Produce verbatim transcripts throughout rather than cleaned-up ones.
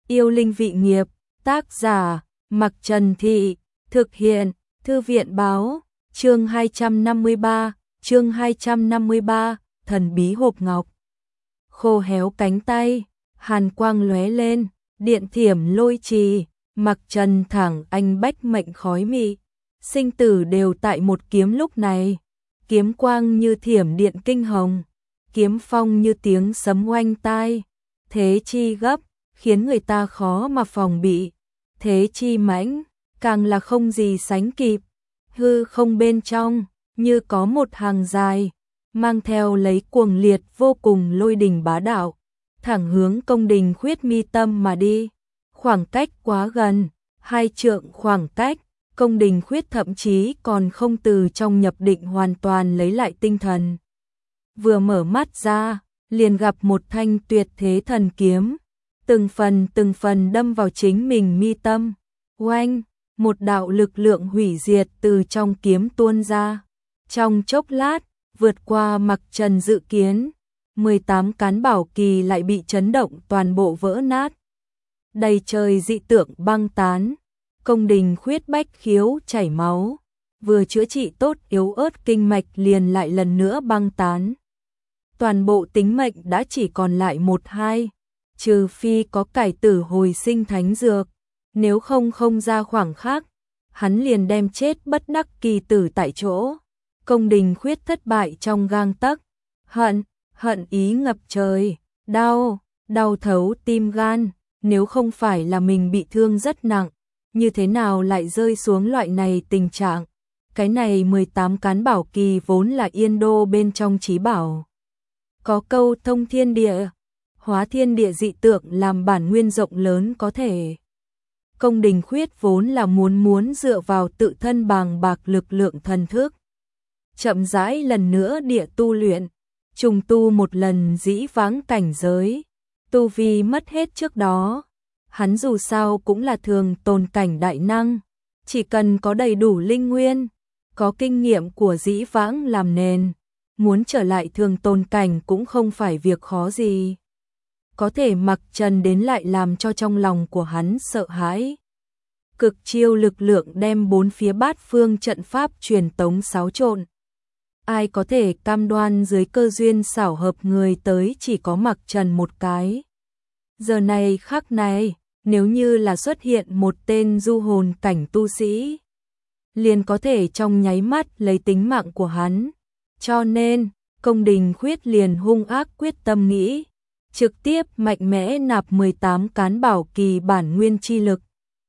Yêu linh vị nghiệp, tác giả, Mặc Trần Thị, thực hiện, Thư viện báo, chương hai trăm năm mươi ba, chương hai trăm năm mươi ba, thần bí hộp ngọc. Khô héo cánh tay, hàn quang lóe lên, điện thiểm lôi trì, Mặc Trần thẳng anh bách mệnh khói mị, sinh tử đều tại một kiếm lúc này. Kiếm quang như thiểm điện kinh hồng, kiếm phong như tiếng sấm oanh tai, thế chi gấp, khiến người ta khó mà phòng bị, thế chi mãnh, càng là không gì sánh kịp. Hư không bên trong, như có một hàng dài, mang theo lấy cuồng liệt vô cùng lôi đình bá đạo, thẳng hướng công đình khuyết mi tâm mà đi. Khoảng cách quá gần, hai trượng khoảng cách, công đình khuyết thậm chí còn không từ trong nhập định hoàn toàn lấy lại tinh thần. Vừa mở mắt ra, liền gặp một thanh tuyệt thế thần kiếm, từng phần từng phần đâm vào chính mình mi tâm. Oanh, một đạo lực lượng hủy diệt từ trong kiếm tuôn ra. Trong chốc lát, vượt qua Mặc Trần dự kiến, mười tám cán bảo kỳ lại bị chấn động toàn bộ vỡ nát. Đầy trời dị tượng băng tán, công đình khuyết bách khiếu chảy máu, vừa chữa trị tốt yếu ớt kinh mạch liền lại lần nữa băng tán. Toàn bộ tính mệnh đã chỉ còn lại một hai, trừ phi có cải tử hồi sinh thánh dược, nếu không không ra khoảng khắc, hắn liền đem chết bất đắc kỳ tử tại chỗ. Công đình khuyết thất bại trong gang tấc, hận, hận ý ngập trời, đau, đau thấu tim gan, nếu không phải là mình bị thương rất nặng, như thế nào lại rơi xuống loại này tình trạng. Cái này mười tám cán bảo kỳ vốn là yên đô bên trong chí bảo. Có câu thông thiên địa, hóa thiên địa dị tượng làm bản nguyên rộng lớn có thể. Công đình khuyết vốn là muốn muốn dựa vào tự thân bàng bạc lực lượng thần thức, chậm rãi lần nữa địa tu luyện, trùng tu một lần dĩ vãng cảnh giới, tu vi mất hết trước đó. Hắn dù sao cũng là thường tồn cảnh đại năng, chỉ cần có đầy đủ linh nguyên, có kinh nghiệm của dĩ vãng làm nền, muốn trở lại thường tồn cảnh cũng không phải việc khó gì. Có thể Mặc Trần đến lại làm cho trong lòng của hắn sợ hãi. Cực chiêu lực lượng đem bốn phía bát phương trận pháp truyền tống xáo trộn. Ai có thể cam đoan dưới cơ duyên xảo hợp người tới chỉ có Mặc Trần một cái. Giờ này khắc này, nếu như là xuất hiện một tên du hồn cảnh tu sĩ, liền có thể trong nháy mắt lấy tính mạng của hắn. Cho nên, công đình khuyết liền hung ác quyết tâm nghĩ, trực tiếp mạnh mẽ nạp mười tám cán bảo kỳ bản nguyên chi lực.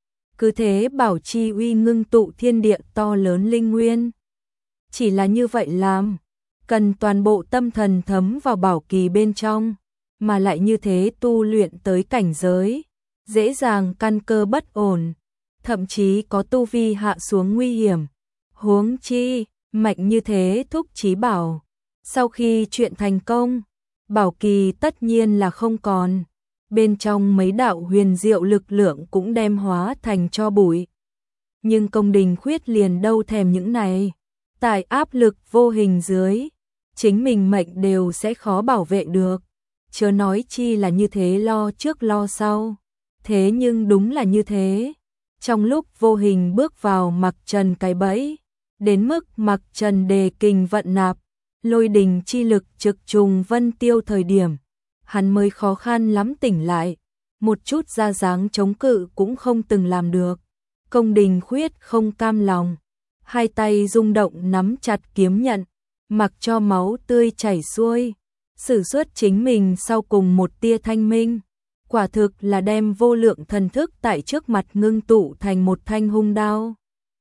Cứ thế bảo chi uy ngưng tụ thiên địa to lớn linh nguyên. Chỉ là như vậy làm, cần toàn bộ tâm thần thấm vào bảo kỳ bên trong, mà lại như thế tu luyện tới cảnh giới, dễ dàng căn cơ bất ổn, thậm chí có tu vi hạ xuống nguy hiểm. Huống chi, mạnh như thế thúc chí bảo, sau khi chuyện thành công, bảo kỳ tất nhiên là không còn, bên trong mấy đạo huyền diệu lực lượng cũng đem hóa thành tro bụi. Nhưng công đình khuyết liền đâu thèm những này, tại áp lực vô hình dưới, chính mình mệnh đều sẽ khó bảo vệ được, chớ nói chi là như thế lo trước lo sau. Thế nhưng đúng là như thế, trong lúc vô hình bước vào Mặc Trần cái bẫy, đến mức Mặc Trần đề kình vận nạp, lôi đình chi lực trực trùng vân tiêu thời điểm, hắn mới khó khăn lắm tỉnh lại, một chút ra dáng chống cự cũng không từng làm được. Công đình khuyết không cam lòng, hai tay rung động nắm chặt kiếm nhận, mặc cho máu tươi chảy xuôi, sử xuất chính mình sau cùng một tia thanh minh. Quả thực là đem vô lượng thần thức tại trước mặt ngưng tụ thành một thanh hung đao.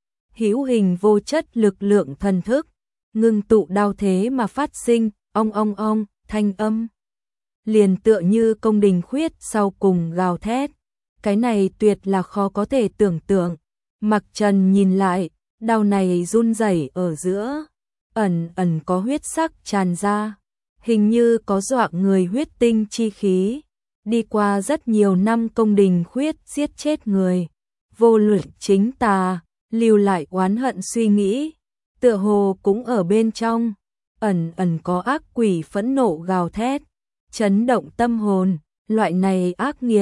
Hữu hình vô chất lực lượng thần thức, ngưng tụ đao thế mà phát sinh, ong ong ong, thanh âm. Liền tựa như công đình khuyết sau cùng gào thét. Cái này tuyệt là khó có thể tưởng tượng. Mặc Trần nhìn lại, đao này run rẩy ở giữa, ẩn ẩn có huyết sắc tràn ra, hình như có dọa người huyết tinh chi khí. Đi qua rất nhiều năm công đình khuyết giết chết người, vô luận chính tà, lưu lại oán hận suy nghĩ, tựa hồ cũng ở bên trong, ẩn ẩn có ác quỷ phẫn nộ gào thét, chấn động tâm hồn. Loại này ác nghiệt,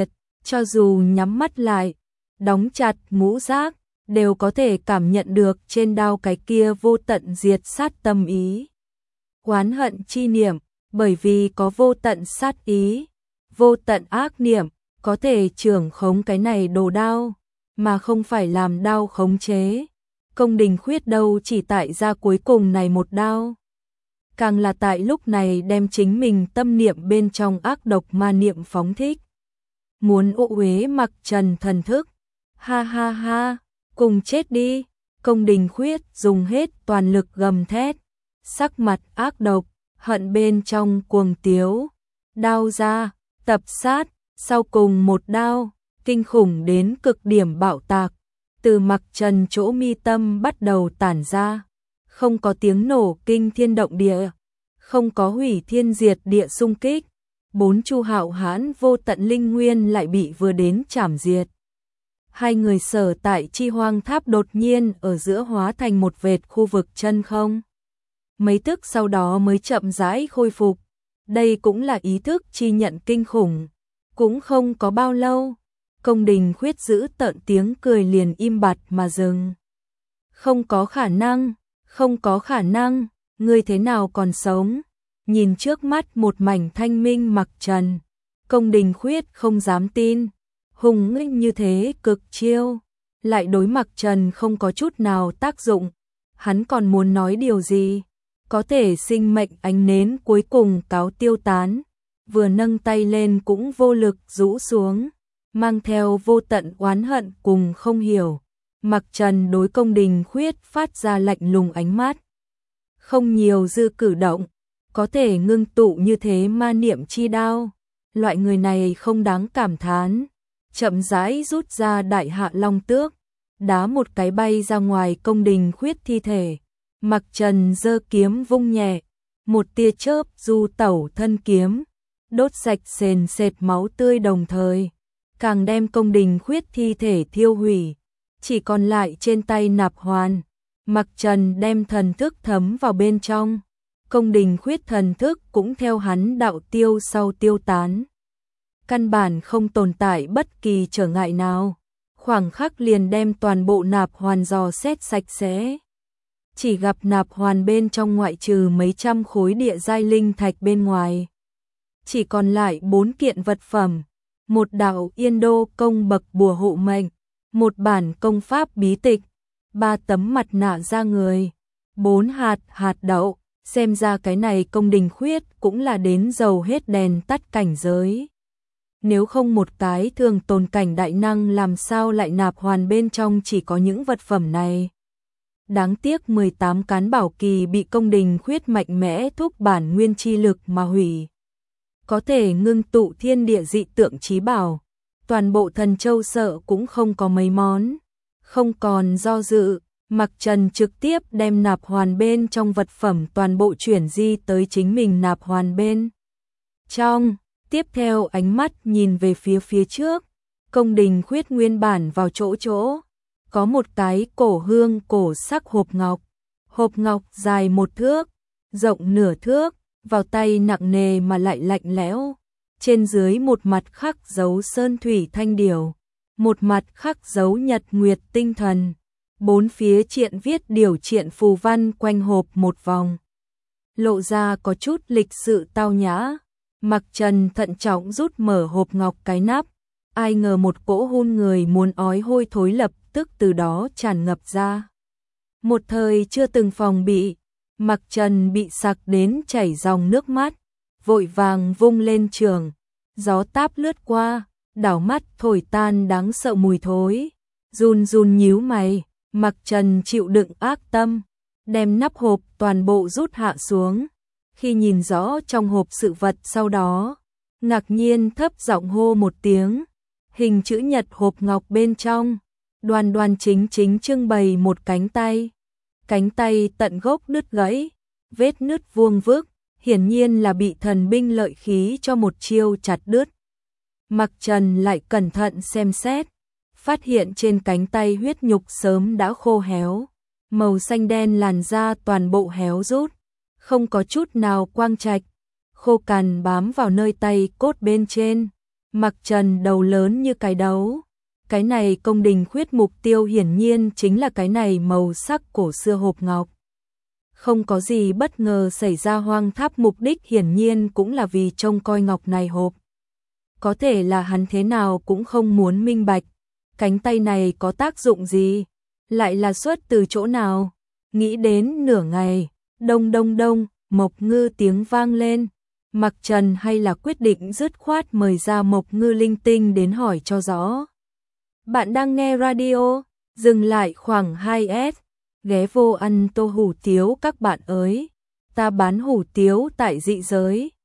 cho dù nhắm mắt lại, đóng chặt ngũ giác, đều có thể cảm nhận được trên đao cái kia vô tận diệt sát tâm ý. Oán hận chi niệm, bởi vì có vô tận sát ý, vô tận ác niệm, có thể trưởng khống cái này đồ đao, mà không phải làm đao khống chế. Công Đình Khuyết đâu chỉ tại ra cuối cùng này một đao, càng là tại lúc này đem chính mình tâm niệm bên trong ác độc ma niệm phóng thích. Muốn ô uế Mặc Trần thần thức, ha ha ha, cùng chết đi. Công Đình Khuyết dùng hết toàn lực gầm thét, sắc mặt ác độc, hận bên trong cuồng tiếu, đao ra, tập sát, sau cùng một đao, kinh khủng đến cực điểm bạo tạc, từ Mặc Trần chỗ mi tâm bắt đầu tản ra, không có tiếng nổ kinh thiên động địa, không có hủy thiên diệt địa xung kích, bốn chu hạo hãn vô tận linh nguyên lại bị vừa đến chảm diệt. Hai người sở tại Chi Hoang Tháp đột nhiên ở giữa hóa thành một vệt khu vực chân không. Mấy tức sau đó mới chậm rãi khôi phục. Đây cũng là ý thức chi nhận kinh khủng. Cũng không có bao lâu, Công Đình Khuyết giữ tợn tiếng cười liền im bặt mà dừng. Không có khả năng, không có khả năng, ngươi thế nào còn sống? Nhìn trước mắt một mảnh thanh minh Mặc Trần, Công Đình Khuyết không dám tin. Hùng nghênh như thế cực chiêu, lại đối Mặc Trần không có chút nào tác dụng. Hắn còn muốn nói điều gì? Có thể sinh mệnh ánh nến cuối cùng cáo tiêu tán, vừa nâng tay lên cũng vô lực rũ xuống, mang theo vô tận oán hận cùng không hiểu. Mặc Trần đối Công Đình Khuyết phát ra lạnh lùng ánh mắt. Không nhiều dư cử động, có thể ngưng tụ như thế ma niệm chi đao. Loại người này không đáng cảm thán. Chậm rãi rút ra đại hạ long tước, đá một cái bay ra ngoài Công Đình Khuyết thi thể. Mặc Trần giơ kiếm vung nhẹ, một tia chớp du tẩu thân kiếm, đốt sạch sền sệt máu tươi đồng thời, càng đem Công Đình Khuyết thi thể thiêu hủy, chỉ còn lại trên tay nạp hoàn. Mặc Trần đem thần thức thấm vào bên trong, Công Đình Khuyết thần thức cũng theo hắn đạo tiêu sau tiêu tán. Căn bản không tồn tại bất kỳ trở ngại nào, khoảng khắc liền đem toàn bộ nạp hoàn dò xét sạch sẽ. Chỉ gặp nạp hoàn bên trong ngoại trừ mấy trăm khối địa giai linh thạch bên ngoài, chỉ còn lại bốn kiện vật phẩm, một đạo Yên Đô công bậc bùa hộ mệnh, một bản công pháp bí tịch, ba tấm mặt nạ da người, bốn hạt hạt đậu. Xem ra cái này Công Đình Khuyết cũng là đến dầu hết đèn tắt cảnh giới. Nếu không một cái thường tồn cảnh đại năng làm sao lại nạp hoàn bên trong chỉ có những vật phẩm này. Đáng tiếc mười tám cán bảo kỳ bị Công Đình Khuyết mạnh mẽ thúc bản nguyên chi lực mà hủy. Có thể ngưng tụ thiên địa dị tượng chí bảo, toàn bộ Thần Châu sợ cũng không có mấy món. Không còn do dự, Mặc Trần trực tiếp đem nạp hoàn bên trong vật phẩm toàn bộ chuyển di tới chính mình nạp hoàn bên trong. Tiếp theo ánh mắt nhìn về phía phía trước, Công Đình Khuyết nguyên bản vào chỗ chỗ, có một cái cổ hương cổ sắc hộp ngọc. Hộp ngọc dài một thước, rộng nửa thước, vào tay nặng nề mà lại lạnh lẽo. Trên dưới một mặt khắc dấu sơn thủy thanh điểu, một mặt khắc dấu nhật nguyệt tinh thần. Bốn phía triện viết điều triện phù văn quanh hộp một vòng, lộ ra có chút lịch sự tao nhã. Mặc Trần thận trọng rút mở hộp ngọc cái nắp, ai ngờ một cỗ hun người muốn ói hôi thối lập tức từ đó tràn ngập ra. Một thời chưa từng phòng bị, Mặc Trần bị sặc đến chảy dòng nước mắt, vội vàng vung lên trường, gió táp lướt qua, đảo mắt thổi tan đáng sợ mùi thối. Run run nhíu mày, Mặc Trần chịu đựng ác tâm, đem nắp hộp toàn bộ rút hạ xuống. Khi nhìn rõ trong hộp sự vật sau đó, ngạc nhiên thấp giọng hô một tiếng. Hình chữ nhật hộp ngọc bên trong, đoan đoan chính chính trưng bày một cánh tay. Cánh tay tận gốc đứt gãy, vết nứt vuông vức, hiển nhiên là bị thần binh lợi khí cho một chiêu chặt đứt. Mặc Trần lại cẩn thận xem xét, phát hiện trên cánh tay huyết nhục sớm đã khô héo, màu xanh đen làn da toàn bộ héo rút, không có chút nào quang trạch, khô cằn bám vào nơi tay cốt bên trên. Mặc Trần đầu lớn như cái đấu. Cái này công đình khuyết mục tiêu hiển nhiên chính là cái này màu sắc cổ xưa hộp ngọc. Không có gì bất ngờ xảy ra, Hoang Tháp mục đích hiển nhiên cũng là vì trông coi ngọc này hộp. Có thể là hắn thế nào cũng không muốn minh bạch, cánh tay này có tác dụng gì, lại là xuất từ chỗ nào. Nghĩ đến nửa ngày, đông đông đông, Mộc Ngư tiếng vang lên. Mặc Trần hay là quyết định dứt khoát mời ra Mộc Ngư linh tinh đến hỏi cho rõ. Bạn đang nghe radio, dừng lại khoảng hai s, ghé vô ăn tô hủ tiếu các bạn ơi. Ta bán hủ tiếu tại dị giới,